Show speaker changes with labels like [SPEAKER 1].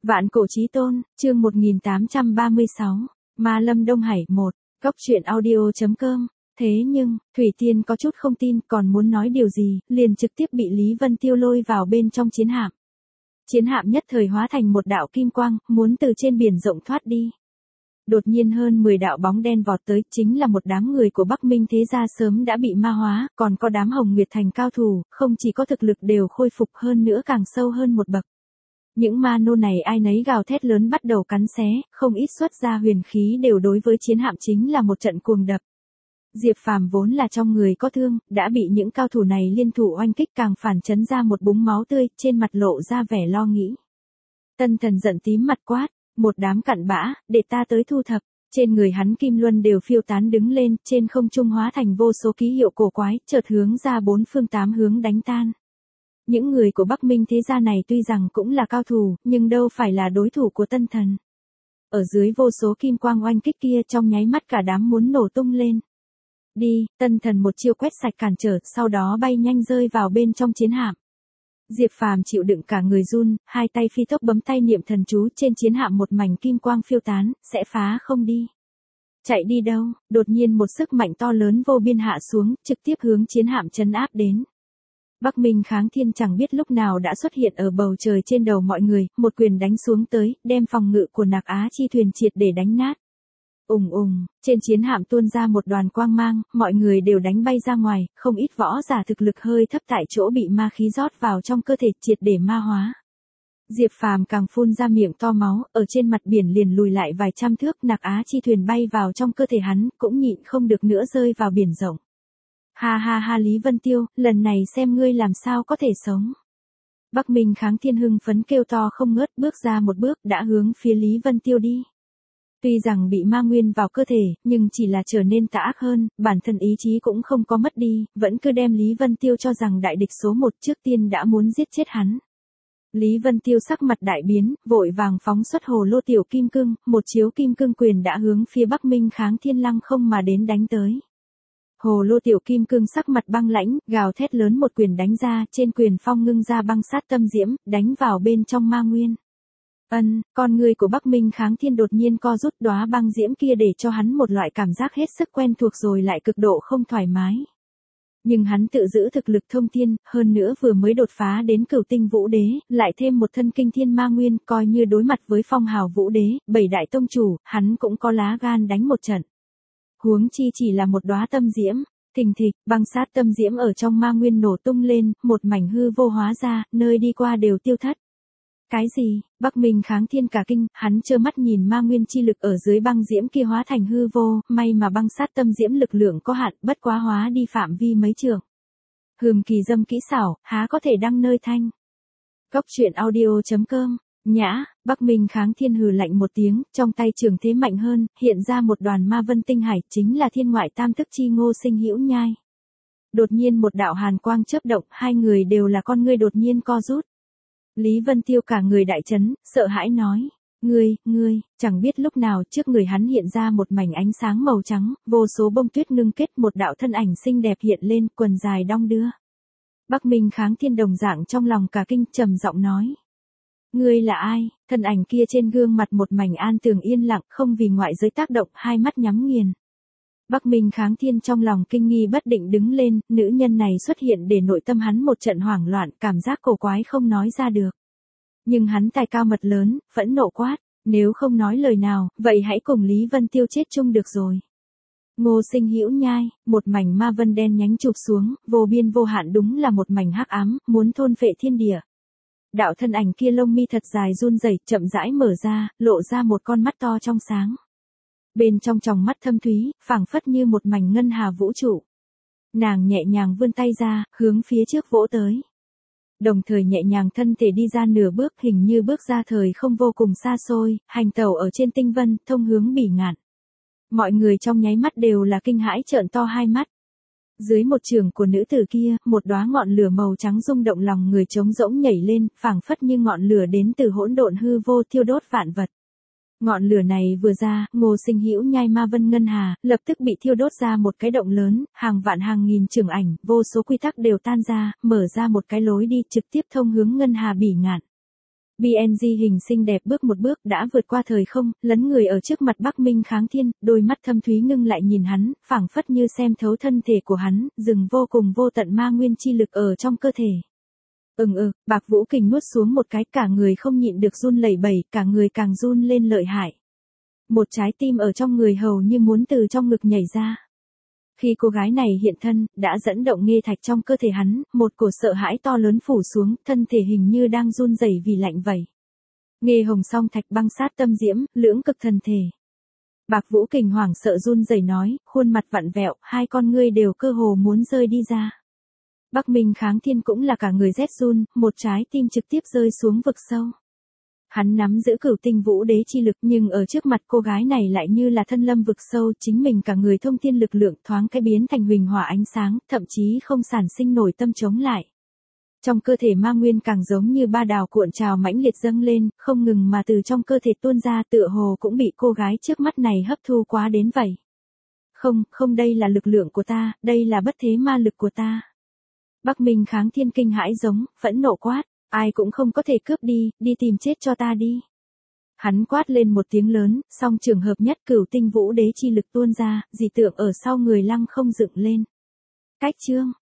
[SPEAKER 1] Vạn cổ chí tôn, chương 1836, Ma Lâm Đông Hải 1, Cốc truyện audio.com. Thế nhưng, Thủy Tiên có chút không tin, còn muốn nói điều gì, liền trực tiếp bị Lý Vân Tiêu lôi vào bên trong chiến hạm. Chiến hạm nhất thời hóa thành một đạo kim quang, muốn từ trên biển rộng thoát đi. Đột nhiên hơn 10 đạo bóng đen vọt tới, chính là một đám người của Bắc Minh thế gia sớm đã bị ma hóa, còn có đám Hồng Nguyệt Thành cao thủ, không chỉ có thực lực đều khôi phục hơn nữa càng sâu hơn một bậc. Những ma nô này ai nấy gào thét lớn bắt đầu cắn xé, không ít xuất ra huyền khí đều đối với chiến hạm chính là một trận cuồng đập. Diệp Phàm vốn là trong người có thương, đã bị những cao thủ này liên thủ oanh kích càng phản chấn ra một búng máu tươi, trên mặt lộ ra vẻ lo nghĩ. Tân Thần giận tím mặt quát, một đám cặn bã, để ta tới thu thập. Trên người hắn kim luân đều phiêu tán đứng lên, trên không trung hóa thành vô số ký hiệu cổ quái, chợt hướng ra bốn phương tám hướng đánh tan. Những người của Bắc Minh thế gia này tuy rằng cũng là cao thủ, nhưng đâu phải là đối thủ của Tân Thần. Ở dưới vô số kim quang oanh kích kia trong nháy mắt cả đám muốn nổ tung lên. Đi, Tân Thần một chiêu quét sạch cản trở, sau đó bay nhanh rơi vào bên trong chiến hạm. Diệp Phàm chịu đựng cả người run, hai tay phi tốc bấm tay niệm thần chú, trên chiến hạm một mảnh kim quang phiêu tán, sẽ phá không đi. Chạy đi đâu? Đột nhiên một sức mạnh to lớn vô biên hạ xuống, trực tiếp hướng chiến hạm trấn áp đến. Bắc Minh Kháng Thiên chẳng biết lúc nào đã xuất hiện ở bầu trời trên đầu mọi người, một quyền đánh xuống tới, đem phòng ngự của Nạc Á Chi thuyền triệt để đánh nát. Ùng ùng, trên chiến hạm tuôn ra một đoàn quang mang, mọi người đều đánh bay ra ngoài, không ít võ giả thực lực hơi thấp tại chỗ bị ma khí rót vào trong cơ thể triệt để ma hóa. Diệp Phàm càng phun ra miệng to máu, ở trên mặt biển liền lùi lại vài trăm thước, Nạc Á Chi thuyền bay vào trong cơ thể hắn, cũng nhịn không được nữa rơi vào biển rộng. Ha ha ha, Lý Vân Tiêu, lần này xem ngươi làm sao có thể sống. Bắc Minh Kháng Thiên hưng phấn kêu to không ngớt, bước ra một bước đã hướng phía Lý Vân Tiêu đi. Tuy rằng bị ma nguyên vào cơ thể, nhưng chỉ là trở nên tà ác hơn, bản thân ý chí cũng không có mất đi, vẫn cứ đem Lý Vân Tiêu cho rằng đại địch số 1, trước tiên đã muốn giết chết hắn. Lý Vân Tiêu sắc mặt đại biến, vội vàng phóng xuất hồ lô tiểu kim cương, một chiếu kim cương quyền đã hướng phía Bắc Minh Kháng Thiên lăng không mà đến đánh tới. Hồ lô tiểu kim cương sắc mặt băng lãnh, gào thét lớn một quyền đánh ra, trên quyền phong ngưng ra băng sát tâm diễm, đánh vào bên trong ma nguyên. Con người của Bắc Minh Kháng Thiên đột nhiên co rút, đóa băng diễm kia để cho hắn một loại cảm giác hết sức quen thuộc rồi lại cực độ không thoải mái. Nhưng hắn tự giữ thực lực thông thiên, hơn nữa vừa mới đột phá đến Cửu Tinh Vũ Đế, lại thêm một thân kinh thiên ma nguyên, coi như đối mặt với phong hào Vũ Đế, 7 đại tông chủ, hắn cũng có lá gan đánh một trận. Huống chi chỉ là một đóa tâm diễm, thình thịch, băng sát tâm diễm ở trong ma nguyên nổ tung lên, một mảnh hư vô hóa ra, nơi đi qua đều tiêu thất. Cái gì? Bắc Minh Kháng Thiên cả kinh, hắn trơ mắt nhìn ma nguyên chi lực ở dưới băng diễm kia hóa thành hư vô, may mà băng sát tâm diễm lực lượng có hạn, bất quá hóa đi phạm vi mấy trượng. Kỳ dâm kỹ xảo, há có thể đăng nơi thanh. Cốc truyện audio.com. Nhã, Bắc Minh Kháng Thiên hừ lạnh một tiếng, trong tay trường thế mạnh hơn, hiện ra một đoàn ma vân tinh hải, chính là thiên ngoại tam thức chi Ngô Sinh Hữu Nhai. Đột nhiên một đạo hàn quang chớp động, hai người đều là con ngươi đột nhiên co rút. Lý Vân Tiêu cả người đại chấn, sợ hãi nói, ngươi, chẳng biết lúc nào trước người hắn hiện ra một mảnh ánh sáng màu trắng, vô số bông tuyết ngưng kết, một đạo thân ảnh xinh đẹp hiện lên, quần dài đong đưa. Bắc Minh Kháng Thiên đồng dạng trong lòng cả kinh, trầm giọng nói, ngươi là ai? Thân ảnh kia trên gương mặt một mảnh an tường yên lặng, không vì ngoại giới tác động, hai mắt nhắm nghiền. Bắc Minh Kháng Thiên trong lòng kinh nghi bất định đứng lên, nữ nhân này xuất hiện để nội tâm hắn một trận hoảng loạn, cảm giác cổ quái không nói ra được. Nhưng hắn tài cao mật lớn, phẫn nộ quát, nếu không nói lời nào, vậy hãy cùng Lý Vân Tiêu chết chung được rồi. Ngô Sinh Hữu Nhai, một mảnh ma vân đen nhánh chụp xuống, vô biên vô hạn, đúng là một mảnh hắc ám, muốn thôn phệ thiên địa. Đạo thân ảnh kia lông mi thật dài run rẩy, chậm rãi mở ra, lộ ra một con mắt to trong sáng. Bên trong tròng mắt thâm thúy, phảng phất như một mảnh ngân hà vũ trụ. Nàng nhẹ nhàng vươn tay ra, hướng phía trước vỗ tới. Đồng thời nhẹ nhàng thân thể đi ra nửa bước, hình như bước ra thời không vô cùng xa xôi, hành tẩu ở trên tinh vân, thông hướng bỉ ngạn. Mọi người trong nháy mắt đều là kinh hãi trợn to hai mắt. Dưới một trường của nữ tử kia, một đóa ngọn lửa màu trắng rung động lòng người trống rỗng nhảy lên, phảng phất như ngọn lửa đến từ hỗn độn hư vô thiêu đốt vạn vật. Ngọn lửa này vừa ra, Ngô Sinh Hữu Nhai ma vân ngân hà, lập tức bị thiêu đốt ra một cái động lớn, hàng vạn hàng nghìn trường ảnh, vô số quy tắc đều tan ra, mở ra một cái lối đi trực tiếp thông hướng ngân hà bỉ ngạn. BNG hình xinh đẹp bước một bước đã vượt qua thời không, lấn người ở trước mặt Bắc Minh Kháng Thiên, đôi mắt thâm thúy ngưng lại nhìn hắn, phảng phất như xem thấu thân thể của hắn, dừng vô cùng vô tận ma nguyên chi lực ở trong cơ thể. Bạc Vũ Kình nuốt xuống một cái, cả người không nhịn được run lẩy bẩy, cả người càng run lên lợi hại. Một trái tim ở trong người hầu như muốn từ trong ngực nhảy ra. Khi cô gái này hiện thân, đã dẫn động nghê thạch trong cơ thể hắn, một cổ sợ hãi to lớn phủ xuống, thân thể hình như đang run rẩy vì lạnh vậy. Nghê hồng song thạch băng sát tâm diễm, lưỡng cực thần thể. Bạc Vũ Kình hoảng sợ run rẩy nói, khuôn mặt vặn vẹo, hai con ngươi đều cơ hồ muốn rơi đi ra. Bắc Minh Kháng Thiên cũng là cả người rét run, một trái tim trực tiếp rơi xuống vực sâu. Hắn nắm giữ Cửu Tinh Vũ Đế chi lực, nhưng ở trước mặt cô gái này lại như là thân lâm vực sâu, chính mình cả người thông thiên lực lượng thoáng cái biến thành huỳnh hỏa ánh sáng, thậm chí không sản sinh nổi tâm chống lại. Trong cơ thể ma nguyên càng giống như ba đào cuộn trào mãnh liệt dâng lên, không ngừng mà từ trong cơ thể tuôn ra, tựa hồ cũng bị cô gái trước mắt này hấp thu quá đến vậy. Không, đây là lực lượng của ta, đây là bất thế ma lực của ta. Bắc Minh Kháng Thiên kinh hãi giống, phẫn nộ quát, ai cũng không có thể cướp đi tìm chết cho ta đi. Hắn quát lên một tiếng lớn, song trường hợp nhất Cửu Tinh Vũ Đế chi lực tuôn ra, dị tượng ở sau người lăng không dựng lên. Cách chương